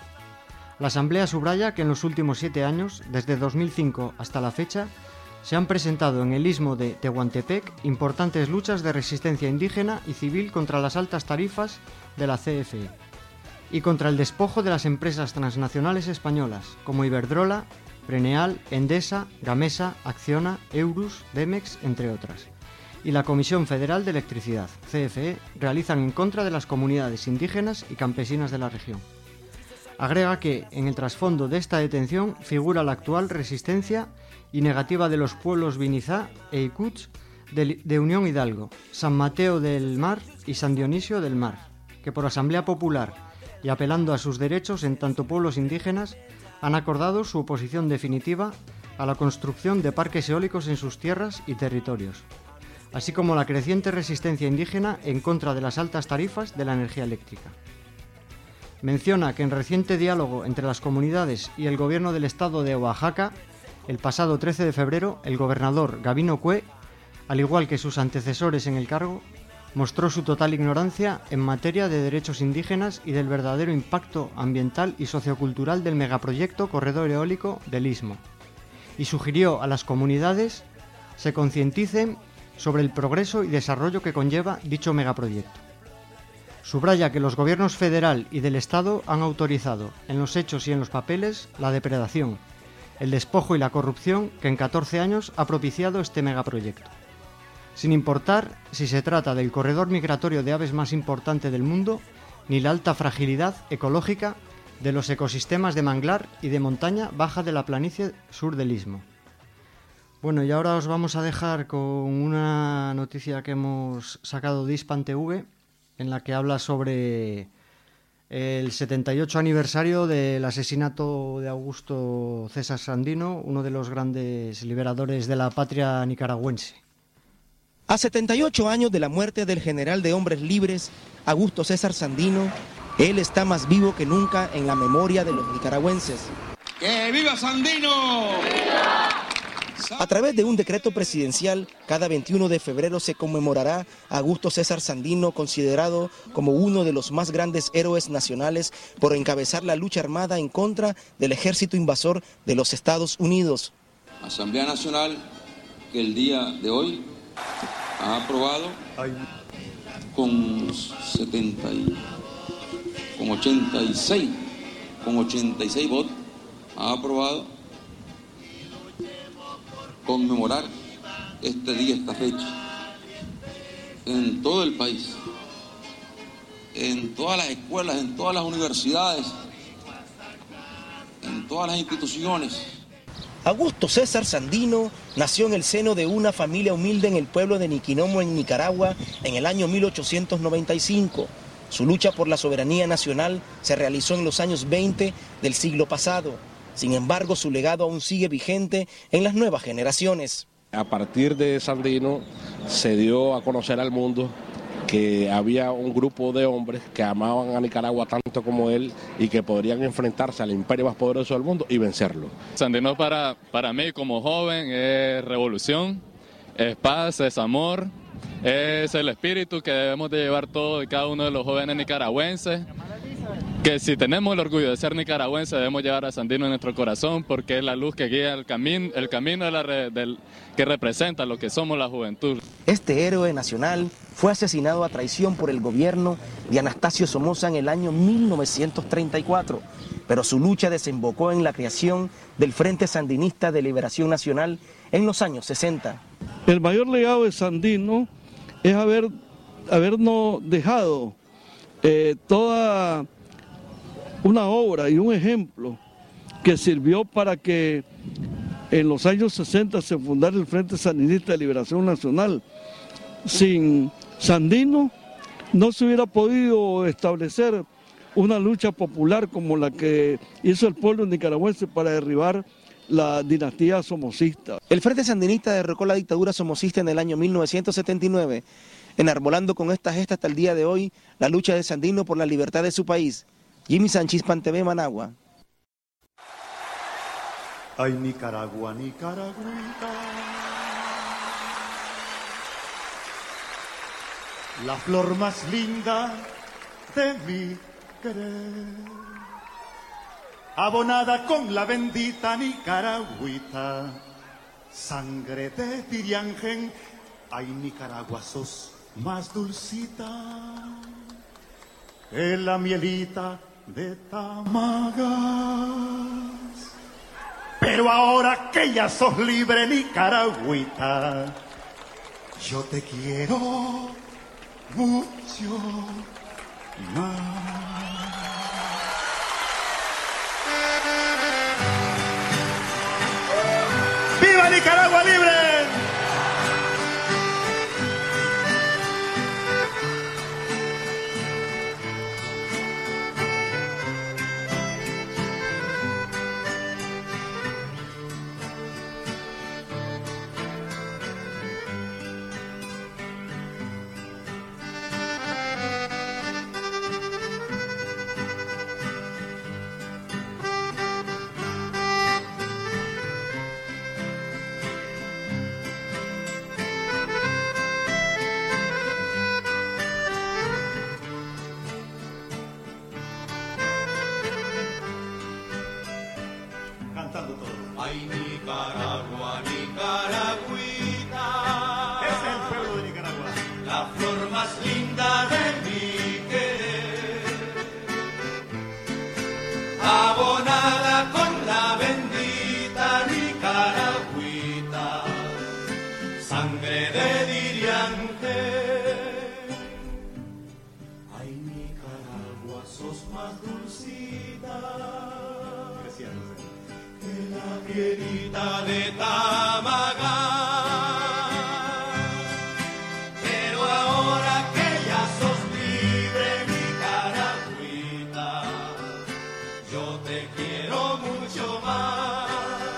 La Asamblea subraya que en los últimos 7 años, desde 2005 hasta la fecha, se han presentado en el istmo de Tehuantepec importantes luchas de resistencia indígena y civil contra las altas tarifas de la CFE y contra el despojo de las empresas transnacionales españolas como Iberdrola, Preneal, Endesa, Gamesa, Acciona, Eurus, Demex, entre otras, y la Comisión Federal de Electricidad, CFE, realizan en contra de las comunidades indígenas y campesinas de la región. Agrega que, en el trasfondo de esta detención, figura la actual resistencia y negativa de los pueblos Vinizá e Icuch de Unión Hidalgo, San Mateo del Mar y San Dionisio del Mar, que por Asamblea Popular y apelando a sus derechos en tanto pueblos indígenas, han acordado su oposición definitiva a la construcción de parques eólicos en sus tierras y territorios, así como la creciente resistencia indígena en contra de las altas tarifas de la energía eléctrica. Menciona que en reciente diálogo entre las comunidades y el gobierno del estado de Oaxaca, el pasado 13 de febrero, el gobernador Gabino Cue, al igual que sus antecesores en el cargo, mostró su total ignorancia en materia de derechos indígenas y del verdadero impacto ambiental y sociocultural del megaproyecto Corredor Eólico del Istmo, y sugirió a las comunidades se concienticen sobre el progreso y desarrollo que conlleva dicho megaproyecto. Subraya que los gobiernos federal y del Estado han autorizado, en los hechos y en los papeles, la depredación, el despojo y la corrupción que en 14 años ha propiciado este megaproyecto. Sin importar si se trata del corredor migratorio de aves más importante del mundo, ni la alta fragilidad ecológica de los ecosistemas de manglar y de montaña baja de la planicie sur del Istmo. Bueno, y ahora os vamos a dejar con una noticia que hemos sacado de Hispan TV, en la que habla sobre el 78 aniversario del asesinato de Augusto César Sandino, uno de los grandes liberadores de la patria nicaragüense. A 78 años de la muerte del general de hombres libres, Augusto César Sandino, él está más vivo que nunca en la memoria de los nicaragüenses. ¡Que viva Sandino! A través de un decreto presidencial, cada 21 de febrero se conmemorará a Augusto César Sandino, considerado como uno de los más grandes héroes nacionales por encabezar la lucha armada en contra del ejército invasor de los Estados Unidos. Asamblea Nacional, que el día de hoy ha aprobado con 86 votos, ha aprobado conmemorar este día, esta fecha, en todo el país, en todas las escuelas, en todas las universidades, en todas las instituciones. Augusto César Sandino nació en el seno de una familia humilde en el pueblo de Niquinomo, en Nicaragua, en el año 1895. Su lucha por la soberanía nacional se realizó en los años 20 del siglo pasado. Sin embargo, su legado aún sigue vigente en las nuevas generaciones. A partir de Sandino se dio a conocer al mundo que había un grupo de hombres que amaban a Nicaragua tanto como él y que podrían enfrentarse al imperio más poderoso del mundo y vencerlo. Sandino para mí como joven es revolución, es paz, es amor, es el espíritu que debemos de llevar todos y cada uno de los jóvenes nicaragüenses. Que si tenemos el orgullo de ser nicaragüenses debemos llevar a Sandino en nuestro corazón porque es la luz que guía el camino que representa lo que somos la juventud. Este héroe nacional fue asesinado a traición por el gobierno de Anastasio Somoza en el año 1934, pero su lucha desembocó en la creación del Frente Sandinista de Liberación Nacional en los años 60. El mayor legado de Sandino es habernos dejado toda una obra y un ejemplo que sirvió para que en los años 60 se fundara el Frente Sandinista de Liberación Nacional. Sin Sandino no se hubiera podido establecer una lucha popular como la que hizo el pueblo nicaragüense para derribar la dinastía somocista. El Frente Sandinista derrocó la dictadura somocista en el año 1979, enarbolando con esta gesta hasta el día de hoy la lucha de Sandino por la libertad de su país. Jimmy Sánchez, Hispan TV, Managua. Ay, Nicaragua, Nicaragüita, la flor más linda de mi querer, abonada con la bendita Nicaragüita, sangre de Tiriangen. Ay, Nicaragua, sos más dulcita que la mielita de Tamagas. Pero ahora que ya sos libre, Nicaragüita, yo te quiero mucho más. ¡Viva Nicaragua libre! Ay, Nicaragua, Nicaragüita, es el pueblo de Nicaragua, la flor más linda de mi querer. decía, no sé. Que la piedrita de Tamagá, pero ahora que ya sos libre, mi caragüita, yo te quiero mucho más.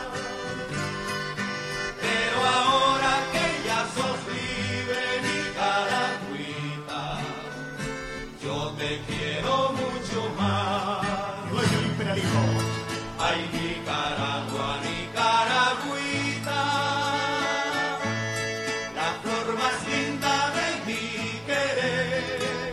Pero ahora que ya sos libre, mi caragüita, yo te quiero mucho más. Luego el imperialismo. Ay, Nicaragua, Nicaragüita, la flor más linda de mi querer,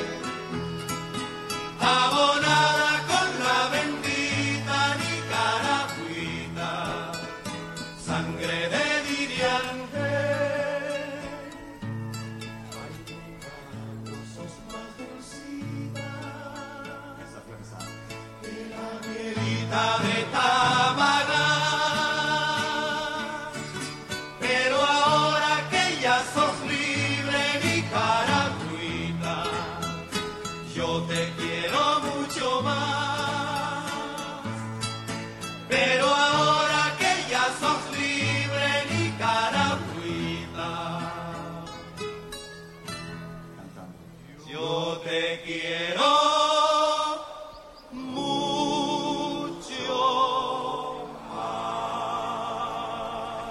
abonada con la bendita Nicaragüita, sangre de Diriangé. Ay, Nicaragua, sos más dulcita que la mielita de Tamagá. Pero ahora que ya sos libre, Nicaragüita, yo te quiero mucho más. Pero ahora que ya sos libre, Nicaragüita, yo te quiero mucho más.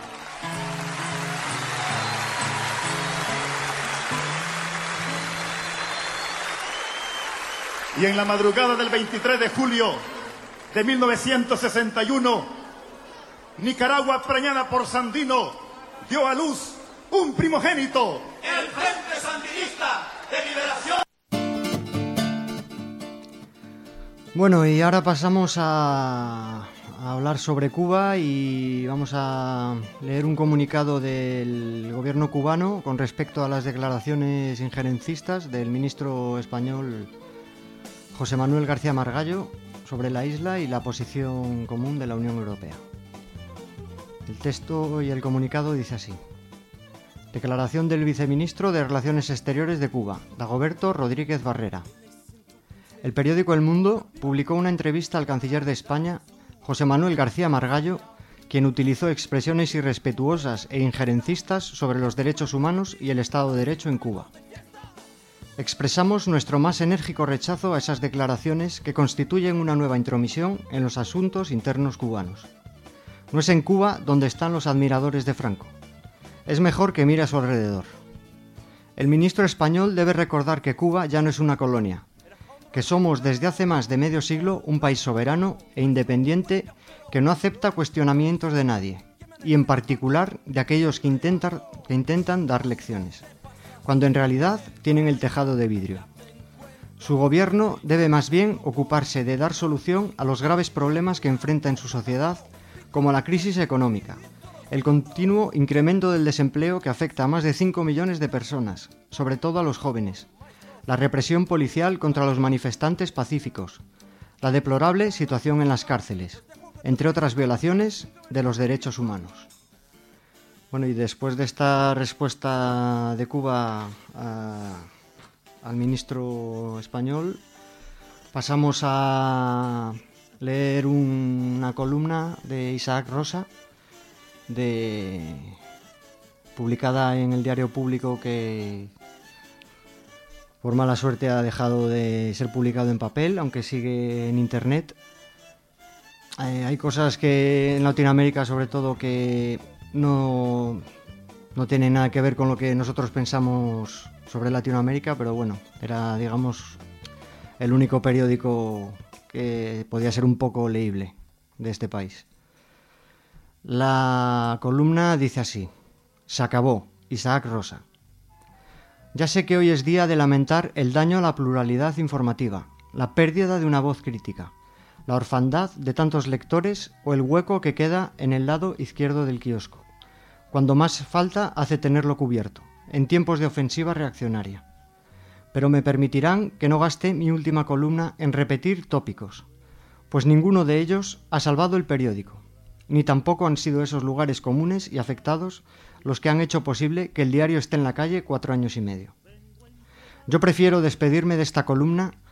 Y en la madrugada del 23 de julio de 1961, Nicaragua, preñada por Sandino, dio a luz un primogénito. El Frente Sandinista de Liberación. Bueno, y ahora pasamos a hablar sobre Cuba y vamos a leer un comunicado del gobierno cubano con respecto a las declaraciones injerencistas del ministro español José Manuel García Margallo sobre la isla y la posición común de la Unión Europea. El texto y el comunicado dice así. Declaración del viceministro de Relaciones Exteriores de Cuba, Dagoberto Rodríguez Barrera. El periódico El Mundo publicó una entrevista al canciller de España, José Manuel García Margallo, quien utilizó expresiones irrespetuosas e injerencistas sobre los derechos humanos y el Estado de Derecho en Cuba. Expresamos nuestro más enérgico rechazo a esas declaraciones que constituyen una nueva intromisión en los asuntos internos cubanos. No es en Cuba donde están los admiradores de Franco. Es mejor que mire a su alrededor. El ministro español debe recordar que Cuba ya no es una colonia, que somos desde hace más de medio siglo un país soberano e independiente que no acepta cuestionamientos de nadie, y en particular de aquellos que intentan dar lecciones, cuando en realidad tienen el tejado de vidrio. Su gobierno debe más bien ocuparse de dar solución a los graves problemas que enfrenta en su sociedad, como la crisis económica, el continuo incremento del desempleo que afecta a más de 5 millones de personas, sobre todo a los jóvenes, la represión policial contra los manifestantes pacíficos, la deplorable situación en las cárceles, entre otras violaciones de los derechos humanos. Bueno, y después de esta respuesta de Cuba al ministro español, pasamos a leer una columna de Isaac Rosa, publicada en el Diario Público, que por mala suerte ha dejado de ser publicado en papel, aunque sigue en internet. Hay cosas que en Latinoamérica, sobre todo, que no tienen nada que ver con lo que nosotros pensamos sobre Latinoamérica, pero bueno, era, digamos, el único periódico que podía ser un poco leíble de este país. La columna dice así: se acabó, Isaac Rosa. Ya sé que hoy es día de lamentar el daño a la pluralidad informativa, la pérdida de una voz crítica, la orfandad de tantos lectores o el hueco que queda en el lado izquierdo del kiosco, cuando más falta hace tenerlo cubierto, en tiempos de ofensiva reaccionaria. Pero me permitirán que no gaste mi última columna en repetir tópicos, pues ninguno de ellos ha salvado el periódico, ni tampoco han sido esos lugares comunes y afectados los que han hecho posible que el diario esté en la calle 4 años y medio. Yo prefiero despedirme de esta columna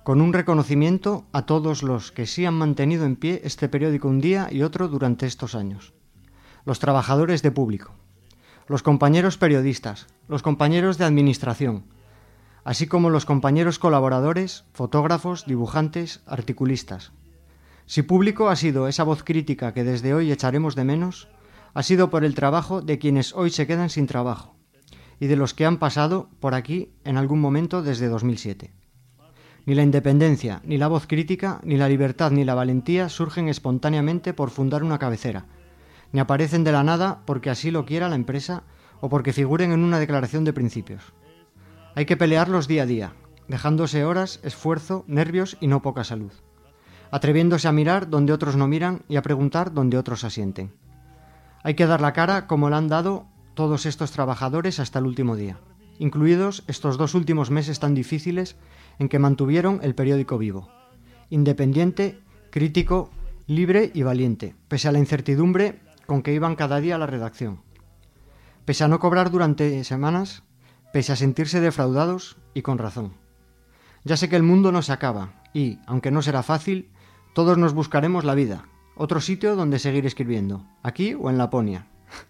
con un reconocimiento a todos los que sí han mantenido en pie este periódico un día y otro durante estos años. Los trabajadores de Público, los compañeros periodistas, los compañeros de administración, así como los compañeros colaboradores, fotógrafos, dibujantes, articulistas. Si Público ha sido esa voz crítica que desde hoy echaremos de menos, ha sido por el trabajo de quienes hoy se quedan sin trabajo y de los que han pasado por aquí en algún momento desde 2007. Ni la independencia, ni la voz crítica, ni la libertad, ni la valentía surgen espontáneamente por fundar una cabecera, ni aparecen de la nada porque así lo quiera la empresa o porque figuren en una declaración de principios. Hay que pelearlos día a día, dejándose horas, esfuerzo, nervios y no poca salud, atreviéndose a mirar donde otros no miran y a preguntar donde otros asienten. Hay que dar la cara como la han dado todos estos trabajadores hasta el último día, incluidos estos 2 últimos meses tan difíciles en que mantuvieron el periódico vivo, independiente, crítico, libre y valiente, pese a la incertidumbre con que iban cada día a la redacción, pese a no cobrar durante semanas, pese a sentirse defraudados y con razón. Ya sé que el mundo no se acaba y, aunque no será fácil, todos nos buscaremos la vida, otro sitio donde seguir escribiendo, aquí o en Laponia.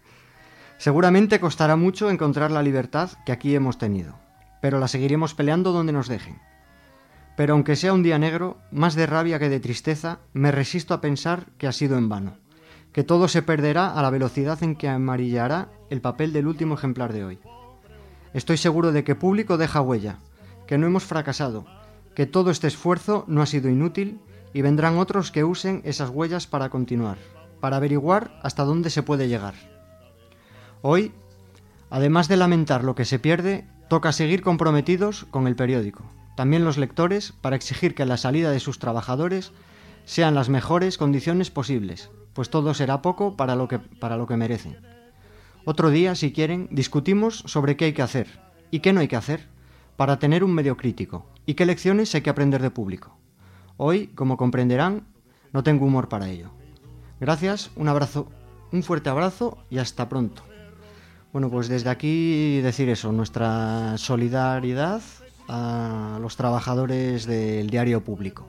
Seguramente costará mucho encontrar la libertad que aquí hemos tenido, pero la seguiremos peleando donde nos dejen. Pero aunque sea un día negro, más de rabia que de tristeza, me resisto a pensar que ha sido en vano, que todo se perderá a la velocidad en que amarillará el papel del último ejemplar de hoy. Estoy seguro de que Público deja huella, que no hemos fracasado, que todo este esfuerzo no ha sido inútil y vendrán otros que usen esas huellas para continuar, para averiguar hasta dónde se puede llegar. Hoy, además de lamentar lo que se pierde, toca seguir comprometidos con el periódico, también los lectores, para exigir que la salida de sus trabajadores sean las mejores condiciones posibles, pues todo será poco para lo que merecen. Otro día, si quieren, discutimos sobre qué hay que hacer y qué no hay que hacer para tener un medio crítico y qué lecciones hay que aprender de Público. Hoy, como comprenderán, no tengo humor para ello. Gracias, un abrazo, un fuerte abrazo y hasta pronto. Bueno, pues desde aquí decir eso, nuestra solidaridad a los trabajadores del diario Público.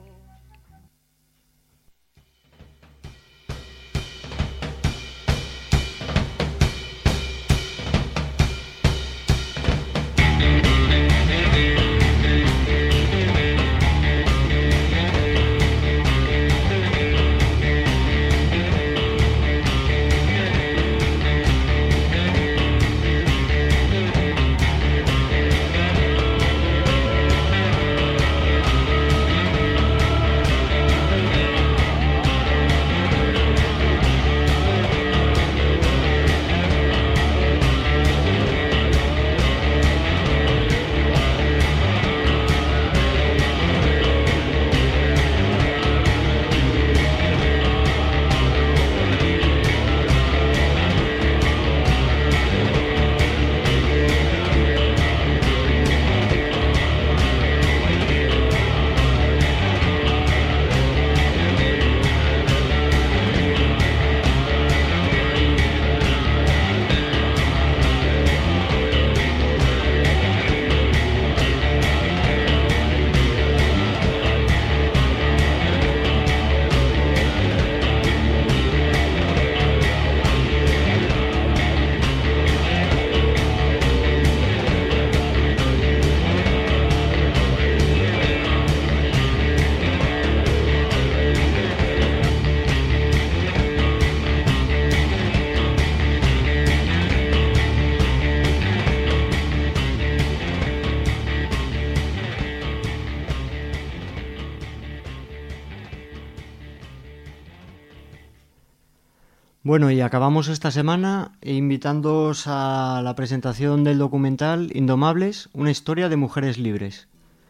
Bueno, y acabamos esta semana invitándoos a la presentación del documental Indomables, una historia de mujeres libres.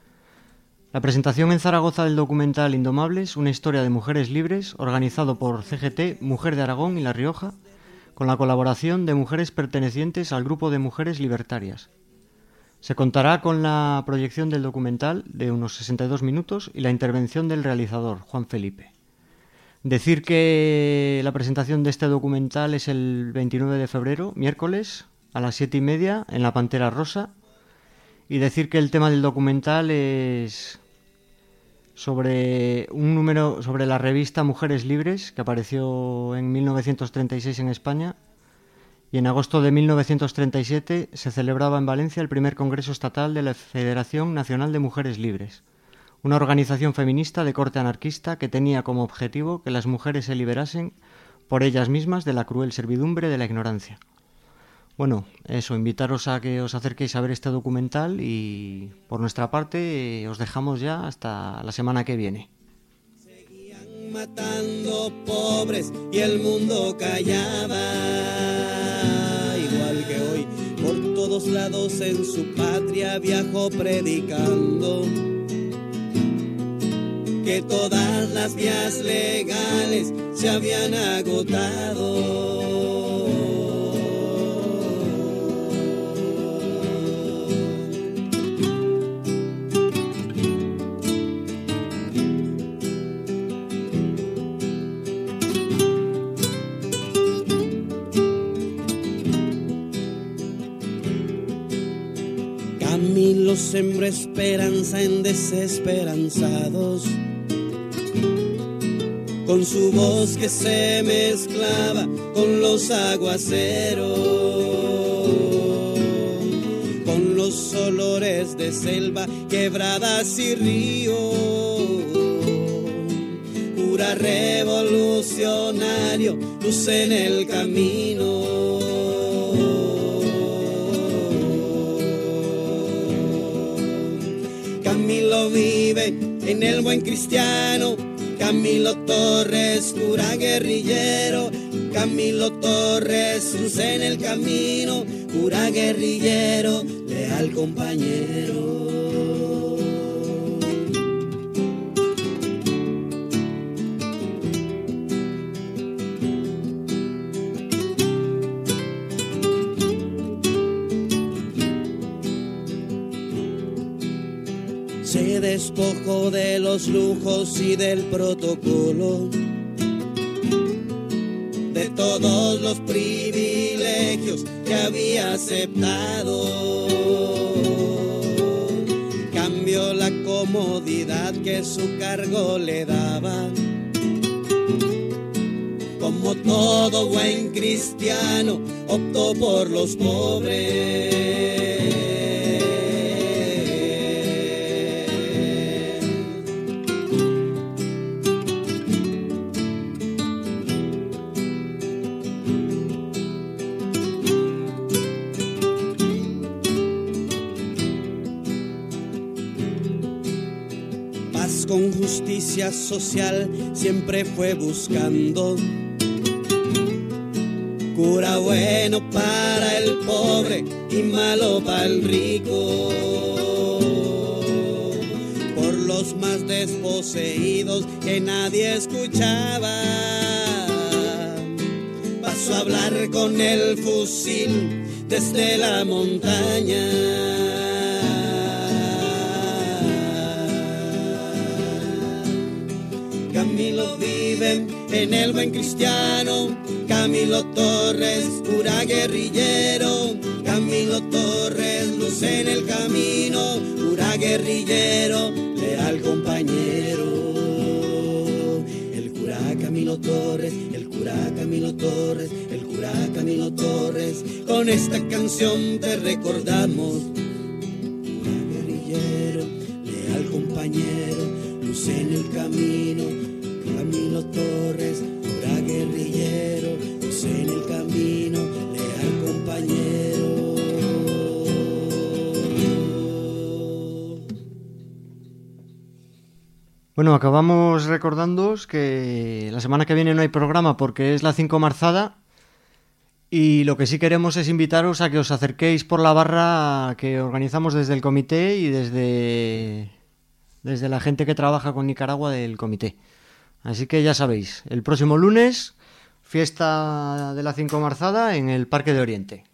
La presentación en Zaragoza del documental Indomables, una historia de mujeres libres, organizado por CGT, Mujer de Aragón y La Rioja, con la colaboración de mujeres pertenecientes al grupo de mujeres libertarias. Se contará con la proyección del documental de unos 62 minutos y la intervención del realizador, Juan Felipe. Decir que la presentación de este documental es el 29 de febrero, miércoles, a las 7:30 en la Pantera Rosa. Y decir que el tema del documental es sobre un número sobre la revista Mujeres Libres, que apareció en 1936 en España, y en agosto de 1937 se celebraba en Valencia el primer Congreso Estatal de la Federación Nacional de Mujeres Libres, una organización feminista de corte anarquista que tenía como objetivo que las mujeres se liberasen por ellas mismas de la cruel servidumbre de la ignorancia. Bueno, eso, invitaros a que os acerquéis a ver este documental y por nuestra parte os dejamos ya hasta la semana que viene. Seguían matando pobres y el mundo callaba, igual que hoy, por todos lados en su patria viajó predicando que todas las vías legales se habían agotado. Camilo sembró esperanza en desesperanzados, con su voz que se mezclaba con los aguaceros, con los olores de selva, quebradas y ríos. Cura revolucionario, luz en el camino. Camilo vive en el buen cristiano, Camilo Torres, cura guerrillero. Camilo Torres, luz en el camino, cura guerrillero, leal compañero. Se despojó de los lujos y del protocolo, de todos los privilegios que había aceptado. Cambió la comodidad que su cargo le daba. Como todo buen cristiano, optó por los pobres. Con justicia social siempre fue buscando, cura bueno para el pobre y malo para el rico, por los más desposeídos que nadie escuchaba. Pasó a hablar con el fusil desde la montaña. Camilo vive en el buen cristiano, Camilo Torres, cura guerrillero. Camilo Torres, luz en el camino, cura guerrillero, leal compañero. El cura Camilo Torres, el cura Camilo Torres, el cura Camilo Torres. Con esta canción te recordamos, cura guerrillero, leal compañero, luz en el camino. Camilo Torres, cura guerrillero, luz en el camino, leal compañero. Bueno, acabamos recordándoos que la semana que viene no hay programa porque es la 5 Marzada y lo que sí queremos es invitaros a que os acerquéis por la barra que organizamos desde el comité y desde la gente que trabaja con Nicaragua del comité. Así que ya sabéis, el próximo lunes, fiesta de la 5 Marzada en el Parque de Oriente.